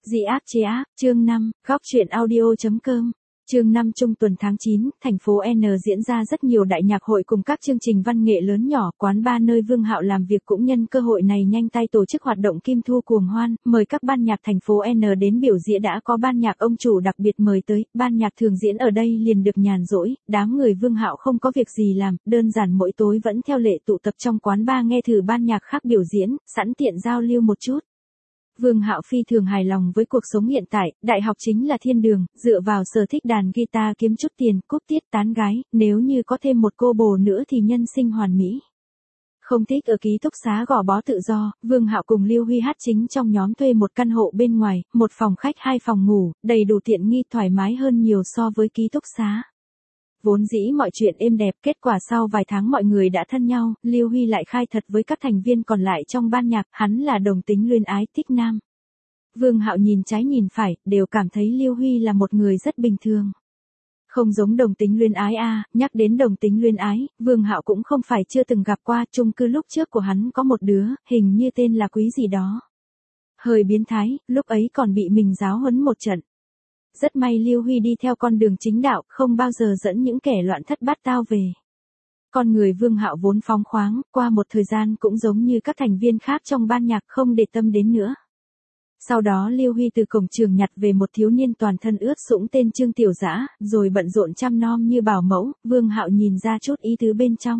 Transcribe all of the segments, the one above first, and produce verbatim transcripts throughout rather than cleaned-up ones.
Dị ác chế ác, chương năm, góc truyện audio.com. Chương năm trung tuần tháng chín, thành phố N diễn ra rất nhiều đại nhạc hội cùng các chương trình văn nghệ lớn nhỏ, quán bar nơi Vương Hạo làm việc cũng nhân cơ hội này nhanh tay tổ chức hoạt động Kim Thu cuồng hoan, mời các ban nhạc thành phố N đến biểu diễn. Đã có ban nhạc ông chủ đặc biệt mời tới, ban nhạc thường diễn ở đây liền được nhàn rỗi, đám người Vương Hạo không có việc gì làm, đơn giản mỗi tối vẫn theo lệ tụ tập trong quán bar nghe thử ban nhạc khác biểu diễn, sẵn tiện giao lưu một chút. Vương Hạo phi thường hài lòng với cuộc sống hiện tại, đại học chính là thiên đường, dựa vào sở thích đàn guitar kiếm chút tiền, cúp tiết tán gái, nếu như có thêm một cô bồ nữa thì nhân sinh hoàn mỹ. Không thích ở ký túc xá gò bó tự do, Vương Hạo cùng Lưu Huy Hát chính trong nhóm thuê một căn hộ bên ngoài, một phòng khách hai phòng ngủ, đầy đủ tiện nghi thoải mái hơn nhiều so với ký túc xá. Vốn dĩ mọi chuyện êm đẹp, kết quả sau vài tháng mọi người đã thân nhau, Lưu Huy lại khai thật với các thành viên còn lại trong ban nhạc, hắn là đồng tính luyến ái thích nam. Vương Hạo nhìn trái nhìn phải, đều cảm thấy Lưu Huy là một người rất bình thường. Không giống đồng tính luyến ái a, à, nhắc đến đồng tính luyến ái, Vương Hạo cũng không phải chưa từng gặp qua, chung cư lúc trước của hắn có một đứa, hình như tên là Quý gì đó. Hơi biến thái, lúc ấy còn bị mình giáo huấn một trận. Rất may Lưu Huy đi theo con đường chính đạo, không bao giờ dẫn những kẻ loạn thất bát tao về. Con người Vương Hạo vốn phóng khoáng, qua một thời gian cũng giống như các thành viên khác trong ban nhạc không để tâm đến nữa. Sau đó Lưu Huy từ cổng trường nhặt về một thiếu niên toàn thân ướt sũng tên Trương Tiểu Dã, rồi bận rộn chăm nom như bảo mẫu, Vương Hạo nhìn ra chút ý tứ bên trong.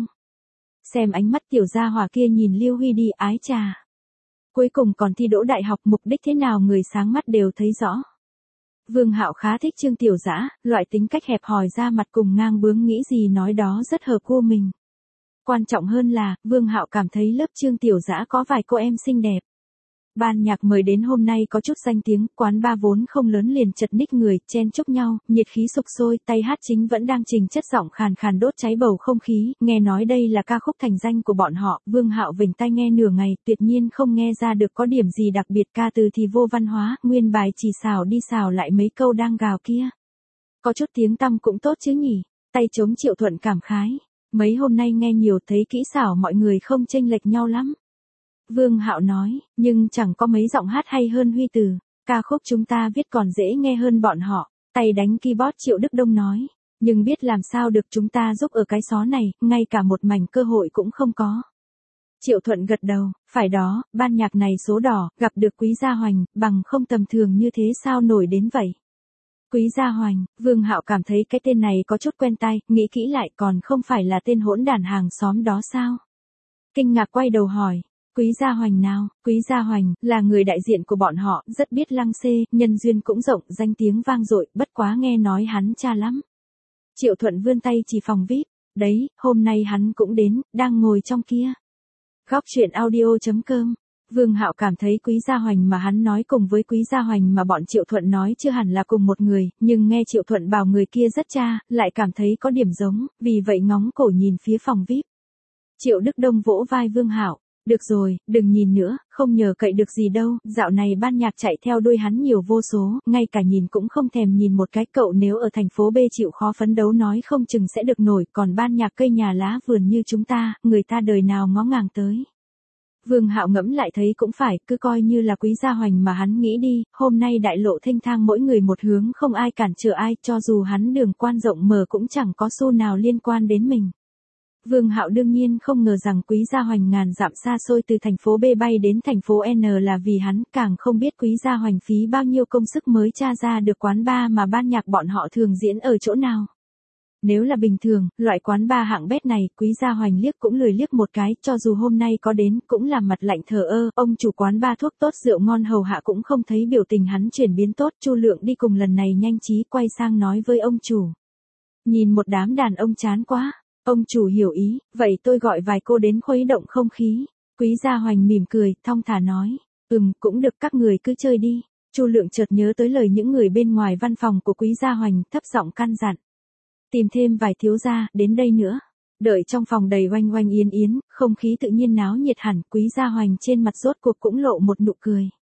Xem ánh mắt Tiểu Gia Hỏa kia nhìn Lưu Huy đi, ái chà. Cuối cùng còn thi đỗ đại học, mục đích thế nào người sáng mắt đều thấy rõ. Vương Hạo khá thích Trương Tiểu Dã, loại tính cách hẹp hòi ra mặt cùng ngang bướng nghĩ gì nói đó rất hợp gu mình. Quan trọng hơn là, Vương Hạo cảm thấy lớp Trương Tiểu Dã có vài cô em xinh đẹp. Ban nhạc mời đến hôm nay có chút danh tiếng, quán bar vốn không lớn liền chật ních người, chen chúc nhau, nhiệt khí sục sôi, tay hát chính vẫn đang trình chất giọng khàn khàn đốt cháy bầu không khí, nghe nói đây là ca khúc thành danh của bọn họ, Vương Hạo vểnh tai nghe nửa ngày, tuyệt nhiên không nghe ra được có điểm gì đặc biệt, ca từ thì vô văn hóa, nguyên bài chỉ xào đi xào lại mấy câu đang gào kia. Có chút tiếng tăm cũng tốt chứ nhỉ, tay chống Triệu Thuận cảm khái, mấy hôm nay nghe nhiều thấy kỹ xảo mọi người không chênh lệch nhau lắm. Vương Hạo nói, nhưng chẳng có mấy giọng hát hay hơn Huy Từ, ca khúc chúng ta viết còn dễ nghe hơn bọn họ, tay đánh keyboard Triệu Đức Đông nói, nhưng biết làm sao được, chúng ta giúp ở cái xó này, ngay cả một mảnh cơ hội cũng không có. Triệu Thuận gật đầu, phải đó, ban nhạc này số đỏ, gặp được Quý Gia Hoành, bằng không tầm thường như thế sao nổi đến vậy. Quý Gia Hoành, Vương Hạo cảm thấy cái tên này có chút quen tai, nghĩ kỹ lại còn không phải là tên hỗn đản hàng xóm đó sao? Kinh ngạc quay đầu hỏi. Quý Gia Hoành nào? Quý Gia Hoành là người đại diện của bọn họ, rất biết lăng xê, nhân duyên cũng rộng, danh tiếng vang dội, bất quá nghe nói hắn cha lắm. Triệu Thuận vươn tay chỉ phòng vi ai pi, đấy, hôm nay hắn cũng đến, đang ngồi trong kia. Góc truyện audio.com. Vương Hạo cảm thấy Quý Gia Hoành mà hắn nói cùng với Quý Gia Hoành mà bọn Triệu Thuận nói chưa hẳn là cùng một người, nhưng nghe Triệu Thuận bảo người kia rất cha, lại cảm thấy có điểm giống, vì vậy ngóng cổ nhìn phía phòng vi ai pi. Triệu Đức Đông vỗ vai Vương Hạo. Được rồi, đừng nhìn nữa, không nhờ cậy được gì đâu, dạo này ban nhạc chạy theo đuôi hắn nhiều vô số, ngay cả nhìn cũng không thèm nhìn một cái, cậu nếu ở thành phố B chịu khó phấn đấu nói không chừng sẽ được nổi, còn ban nhạc cây nhà lá vườn như chúng ta, người ta đời nào ngó ngàng tới. Vương Hạo ngẫm lại thấy cũng phải, cứ coi như là Quý Gia Hoành mà hắn nghĩ đi, hôm nay đại lộ thênh thang mỗi người một hướng không ai cản trở ai, cho dù hắn đường quan rộng mở cũng chẳng có xu nào liên quan đến mình. Vương Hạo đương nhiên không ngờ rằng Quý Gia Hoành ngàn dặm xa xôi từ thành phố B bay đến thành phố N là vì hắn, càng không biết Quý Gia Hoành phí bao nhiêu công sức mới tra ra được quán bar mà ban nhạc bọn họ thường diễn ở chỗ nào. Nếu là bình thường, loại quán bar hạng bét này, Quý Gia Hoành liếc cũng lười liếc một cái, cho dù hôm nay có đến, cũng làm mặt lạnh thờ ơ, ông chủ quán bar thuốc tốt rượu ngon hầu hạ cũng không thấy biểu tình hắn chuyển biến tốt, Chu Lượng đi cùng lần này nhanh trí quay sang nói với ông chủ. Nhìn một đám đàn ông chán quá. Ông chủ hiểu ý, vậy tôi gọi vài cô đến khuấy động không khí. Quý Gia Hoành mỉm cười, thong thả nói, ừm, cũng được, các người cứ chơi đi. Chu Lượng chợt nhớ tới lời những người bên ngoài văn phòng của Quý Gia Hoành, thấp giọng căn dặn. Tìm thêm vài thiếu gia, đến đây nữa. Đợi trong phòng đầy oanh oanh yến yến, không khí tự nhiên náo nhiệt hẳn, Quý Gia Hoành trên mặt rốt cuộc cũng lộ một nụ cười.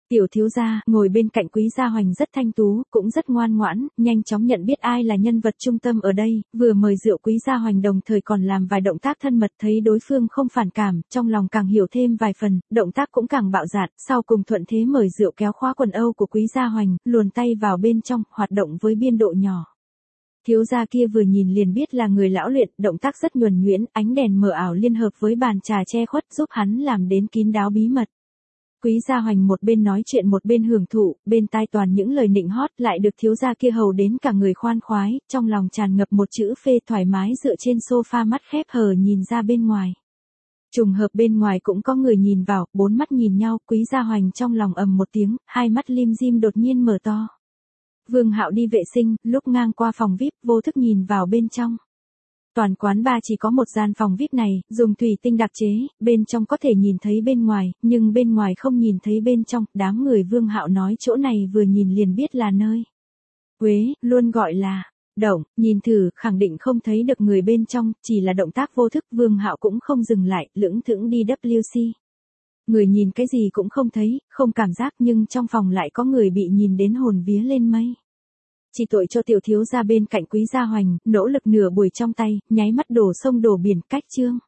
Tiểu thiếu gia, ngồi bên cạnh Quý Gia Hoành rất thanh tú, cũng rất ngoan ngoãn, nhanh chóng nhận biết ai là nhân vật trung tâm ở đây, vừa mời rượu Quý Gia Hoành đồng thời còn làm vài động tác thân mật, thấy đối phương không phản cảm, trong lòng càng hiểu thêm vài phần, động tác cũng càng bạo dạn, sau cùng thuận thế mời rượu kéo khóa quần âu của Quý Gia Hoành, luồn tay vào bên trong, hoạt động với biên độ nhỏ. Thiếu gia kia vừa nhìn liền biết là người lão luyện, động tác rất nhuần nhuyễn, ánh đèn mờ ảo liên hợp với bàn trà che khuất giúp hắn làm đến kín đáo bí mật. Quý Gia Hoành một bên nói chuyện một bên hưởng thụ, bên tai toàn những lời nịnh hót, lại được thiếu gia kia hầu đến cả người khoan khoái, trong lòng tràn ngập một chữ phê, thoải mái dựa trên sofa mắt khép hờ nhìn ra bên ngoài. Trùng hợp bên ngoài cũng có người nhìn vào, bốn mắt nhìn nhau, Quý Gia Hoành trong lòng ầm một tiếng, hai mắt lim dim đột nhiên mở to. Vương Hạo đi vệ sinh, lúc ngang qua phòng vi ai pi, vô thức nhìn vào bên trong. Toàn quán bar chỉ có một gian phòng vi ai pi này, dùng thủy tinh đặc chế, bên trong có thể nhìn thấy bên ngoài, nhưng bên ngoài không nhìn thấy bên trong, đám người Vương Hạo nói chỗ này vừa nhìn liền biết là nơi Quế, luôn gọi là động, nhìn thử, khẳng định không thấy được người bên trong, chỉ là động tác vô thức, Vương Hạo cũng không dừng lại, lững thững đi vê kép xê. Người nhìn cái gì cũng không thấy, không cảm giác nhưng trong phòng lại có người bị nhìn đến hồn vía lên mây. Chỉ tội cho tiểu thiếu gia bên cạnh Quý Gia Hoành, nỗ lực nửa buổi trong tay, nháy mắt đổ sông đổ biển, cách chương.